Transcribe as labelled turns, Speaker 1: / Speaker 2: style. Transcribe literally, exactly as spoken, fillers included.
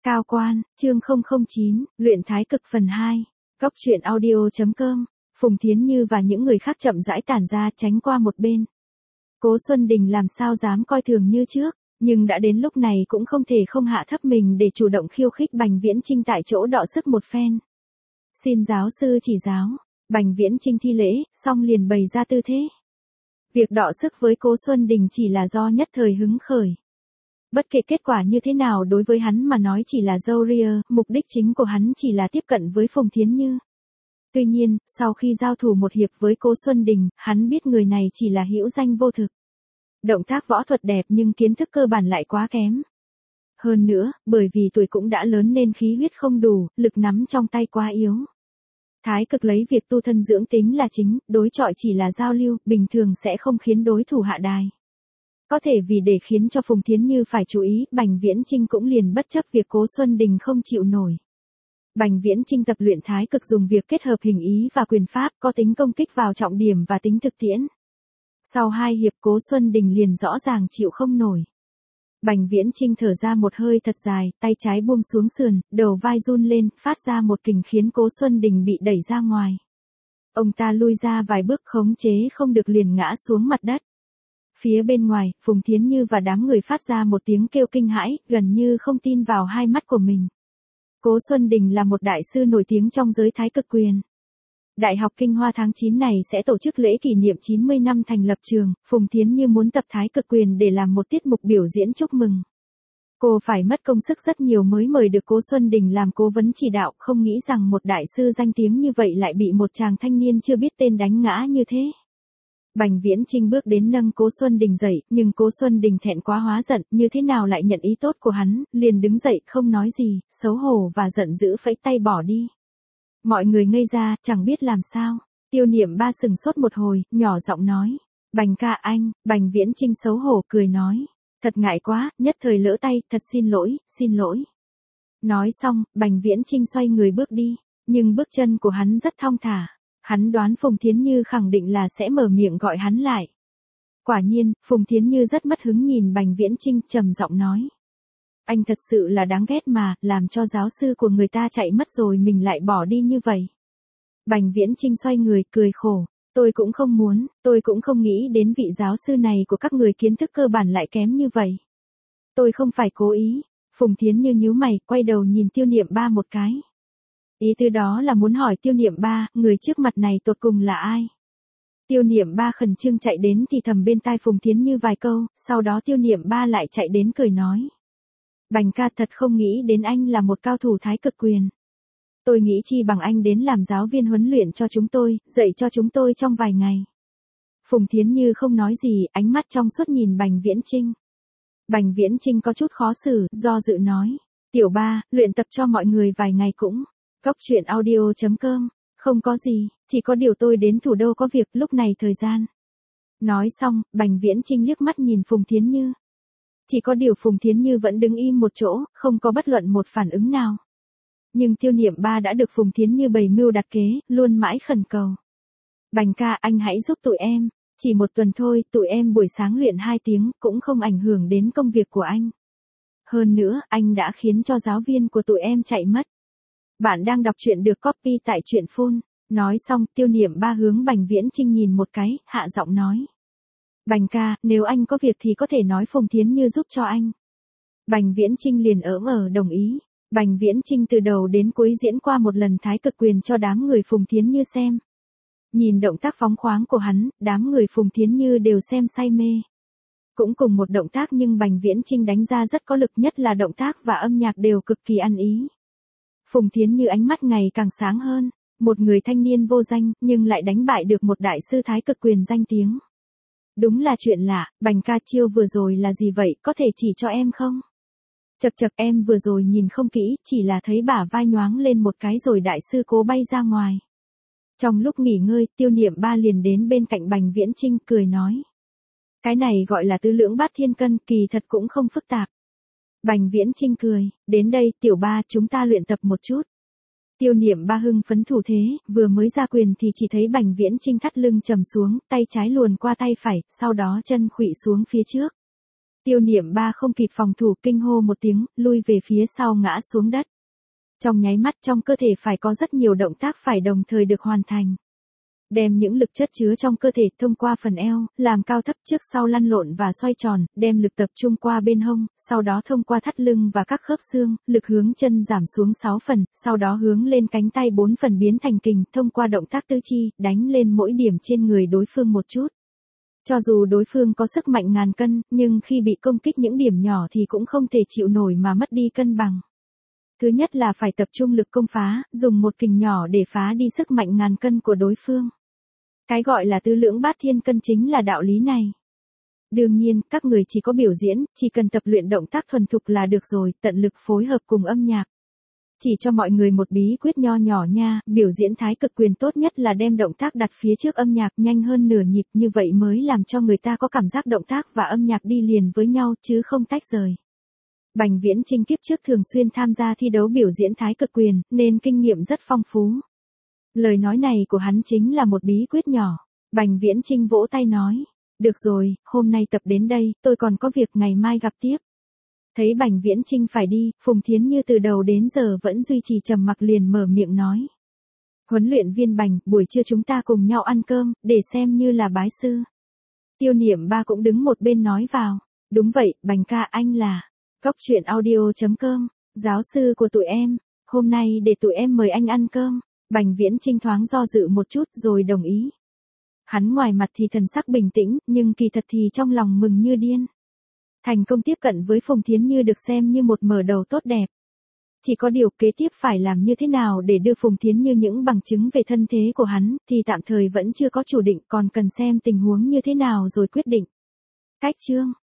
Speaker 1: Cao quan, chương không không chín, luyện thái cực phần hai. Góc truyện audio.com. Phùng Thiến Như và những người khác chậm rãi tản ra tránh qua một bên. Cố Xuân Đình làm sao dám coi thường như trước, nhưng đã đến lúc này cũng không thể không hạ thấp mình để chủ động khiêu khích Bành Viễn Chinh tại chỗ đọ sức một phen. Xin giáo sư chỉ giáo, Bành Viễn Chinh thi lễ, xong liền bày ra tư thế. Việc đọ sức với Cố Xuân Đình chỉ là do nhất thời hứng khởi. Bất kể kết quả như thế nào đối với hắn mà nói chỉ là râu ria, mục đích chính của hắn chỉ là tiếp cận với Phùng Thiến Như. Tuy nhiên, sau khi giao thủ một hiệp với Cố Xuân Đình, hắn biết người này chỉ là hữu danh vô thực. Động tác võ thuật đẹp nhưng kiến thức cơ bản lại quá kém. Hơn nữa, bởi vì tuổi cũng đã lớn nên khí huyết không đủ, lực nắm trong tay quá yếu. Thái cực lấy việc tu thân dưỡng tính là chính, đối chọi chỉ là giao lưu, bình thường sẽ không khiến đối thủ hạ đài. Có thể vì để khiến cho Phùng Thiến Như phải chú ý, Bành Viễn Chinh cũng liền bất chấp việc Cố Xuân Đình không chịu nổi. Bành Viễn Chinh tập luyện thái cực dùng việc kết hợp hình ý và quyền pháp có tính công kích vào trọng điểm và tính thực tiễn. Sau hai hiệp Cố Xuân Đình liền rõ ràng chịu không nổi. Bành Viễn Chinh thở ra một hơi thật dài, tay trái buông xuống sườn, đầu vai run lên, phát ra một kình khiến Cố Xuân Đình bị đẩy ra ngoài. Ông ta lui ra vài bước khống chế không được liền ngã xuống mặt đất. Phía bên ngoài, Phùng Thiến Như và đám người phát ra một tiếng kêu kinh hãi, gần như không tin vào hai mắt của mình. Cố Xuân Đình là một đại sư nổi tiếng trong giới thái cực quyền. Đại học Kinh Hoa tháng chín này sẽ tổ chức lễ kỷ niệm chín mươi năm thành lập trường, Phùng Thiến Như muốn tập thái cực quyền để làm một tiết mục biểu diễn chúc mừng. Cô phải mất công sức rất nhiều mới mời được Cố Xuân Đình làm cố vấn chỉ đạo, không nghĩ rằng một đại sư danh tiếng như vậy lại bị một chàng thanh niên chưa biết tên đánh ngã như thế. Bành Viễn Chinh bước đến nâng Cố Xuân Đình dậy, nhưng Cố Xuân Đình thẹn quá hóa giận, như thế nào lại nhận ý tốt của hắn, liền đứng dậy không nói gì, xấu hổ và giận dữ phẩy tay bỏ đi. Mọi người ngây ra, chẳng biết làm sao. Tiêu Niệm Ba sừng sốt một hồi, nhỏ giọng nói. Bành ca anh, Bành Viễn Chinh xấu hổ cười nói. Thật ngại quá, nhất thời lỡ tay, thật xin lỗi, xin lỗi. Nói xong, Bành Viễn Chinh xoay người bước đi, nhưng bước chân của hắn rất thong thả. Hắn đoán Phùng Thiến Như khẳng định là sẽ mở miệng gọi hắn lại. Quả nhiên, Phùng Thiến Như rất mất hứng nhìn Bành Viễn Chinh, trầm giọng nói. Anh thật sự là đáng ghét mà, làm cho giáo sư của người ta chạy mất rồi mình lại bỏ đi như vậy. Bành Viễn Chinh xoay người, cười khổ. Tôi cũng không muốn, tôi cũng không nghĩ đến vị giáo sư này của các người kiến thức cơ bản lại kém như vậy. Tôi không phải cố ý. Phùng Thiến Như nhíu mày, quay đầu nhìn Tiêu Niệm Ba một cái. Ý tư đó là muốn hỏi Tiêu Niệm Ba, người trước mặt này tột cùng là ai? Tiêu Niệm Ba khẩn trương chạy đến thì thầm bên tai Phùng Thiến Như vài câu, sau đó Tiêu Niệm Ba lại chạy đến cười nói. Bành ca thật không nghĩ đến anh là một cao thủ thái cực quyền. Tôi nghĩ chi bằng anh đến làm giáo viên huấn luyện cho chúng tôi, dạy cho chúng tôi trong vài ngày. Phùng Thiến Như không nói gì, ánh mắt trong suốt nhìn Bành Viễn Chinh. Bành Viễn Chinh có chút khó xử, do dự nói. Tiểu Ba, luyện tập cho mọi người vài ngày cũng. Góc truyện audio.com, không có gì, chỉ có điều tôi đến thủ đô có việc lúc này thời gian. Nói xong, Bành Viễn Chinh liếc mắt nhìn Phùng Thiến Như. Chỉ có điều Phùng Thiến Như vẫn đứng im một chỗ, không có bất luận một phản ứng nào. Nhưng Tiêu Niệm Ba đã được Phùng Thiến Như bày mưu đặt kế, luôn mãi khẩn cầu. Bành ca anh hãy giúp tụi em, chỉ một tuần thôi, tụi em buổi sáng luyện hai tiếng, cũng không ảnh hưởng đến công việc của anh. Hơn nữa, anh đã khiến cho giáo viên của tụi em chạy mất. Bạn đang đọc truyện được copy tại truyện phone. Nói xong, Tiêu Niệm Ba hướng Bành Viễn Chinh nhìn một cái, hạ giọng nói. Bành ca, nếu anh có việc thì có thể nói Phùng Thiến Như giúp cho anh. Bành Viễn Chinh liền ỡm ở đồng ý. Bành Viễn Chinh từ đầu đến cuối diễn qua một lần thái cực quyền cho đám người Phùng Thiến Như xem. Nhìn động tác phóng khoáng của hắn, đám người Phùng Thiến Như đều xem say mê. Cũng cùng một động tác nhưng Bành Viễn Chinh đánh ra rất có lực, nhất là động tác và âm nhạc đều cực kỳ ăn ý. Phùng Thiến Như ánh mắt ngày càng sáng hơn, một người thanh niên vô danh nhưng lại đánh bại được một đại sư thái cực quyền danh tiếng. Đúng là chuyện lạ, Bành ca chiêu vừa rồi là gì vậy, có thể chỉ cho em không? Chật chật em vừa rồi nhìn không kỹ, chỉ là thấy bả vai nhoáng lên một cái rồi đại sư cố bay ra ngoài. Trong lúc nghỉ ngơi, Tiêu Niệm Ba liền đến bên cạnh Bành Viễn Chinh cười nói. Cái này gọi là tứ lưỡng bát thiên cân, kỳ thật cũng không phức tạp. Bành Viễn Chinh cười, đến đây Tiểu Ba chúng ta luyện tập một chút. Tiêu Niệm Ba hưng phấn thủ thế, vừa mới ra quyền thì chỉ thấy Bành Viễn Chinh thắt lưng trầm xuống, tay trái luồn qua tay phải, sau đó chân khuỵu xuống phía trước. Tiêu Niệm Ba không kịp phòng thủ, kinh hô một tiếng, lui về phía sau ngã xuống đất. Trong nháy mắt trong cơ thể phải có rất nhiều động tác phải đồng thời được hoàn thành. Đem những lực chất chứa trong cơ thể thông qua phần eo, làm cao thấp trước sau lăn lộn và xoay tròn, đem lực tập trung qua bên hông, sau đó thông qua thắt lưng và các khớp xương, lực hướng chân giảm xuống sáu phần, sau đó hướng lên cánh tay bốn phần biến thành kình, thông qua động tác tứ chi, đánh lên mỗi điểm trên người đối phương một chút. Cho dù đối phương có sức mạnh ngàn cân, nhưng khi bị công kích những điểm nhỏ thì cũng không thể chịu nổi mà mất đi cân bằng. Thứ nhất là phải tập trung lực công phá, dùng một kình nhỏ để phá đi sức mạnh ngàn cân của đối phương. Cái gọi là tứ lưỡng bát thiên cân chính là đạo lý này. Đương nhiên, các người chỉ có biểu diễn, chỉ cần tập luyện động tác thuần thục là được rồi, tận lực phối hợp cùng âm nhạc. Chỉ cho mọi người một bí quyết nho nhỏ nha, biểu diễn thái cực quyền tốt nhất là đem động tác đặt phía trước âm nhạc nhanh hơn nửa nhịp, như vậy mới làm cho người ta có cảm giác động tác và âm nhạc đi liền với nhau chứ không tách rời. Bành Viễn Chinh kiếp trước thường xuyên tham gia thi đấu biểu diễn thái cực quyền, nên kinh nghiệm rất phong phú. Lời nói này của hắn chính là một bí quyết nhỏ. Bành Viễn Chinh vỗ tay nói, được rồi, hôm nay tập đến đây, tôi còn có việc ngày mai gặp tiếp. Thấy Bành Viễn Chinh phải đi, Phùng Thiến Như từ đầu đến giờ vẫn duy trì trầm mặc, liền mở miệng nói. Huấn luyện viên Bành, buổi trưa chúng ta cùng nhau ăn cơm, để xem như là bái sư. Tiêu Niệm Ba cũng đứng một bên nói vào, đúng vậy, Bành ca, anh là Cóc Truyện Audio chấm com, giáo sư của tụi em, hôm nay để tụi em mời anh ăn cơm. Bành Viễn Chinh thoáng do dự một chút rồi đồng ý. Hắn ngoài mặt thì thần sắc bình tĩnh, nhưng kỳ thật thì trong lòng mừng như điên. Thành công tiếp cận với Phùng Thiến Như được xem như một mở đầu tốt đẹp. Chỉ có điều kế tiếp phải làm như thế nào để đưa Phùng Thiến Như những bằng chứng về thân thế của hắn, thì tạm thời vẫn chưa có chủ định, còn cần xem tình huống như thế nào rồi quyết định. Cách chương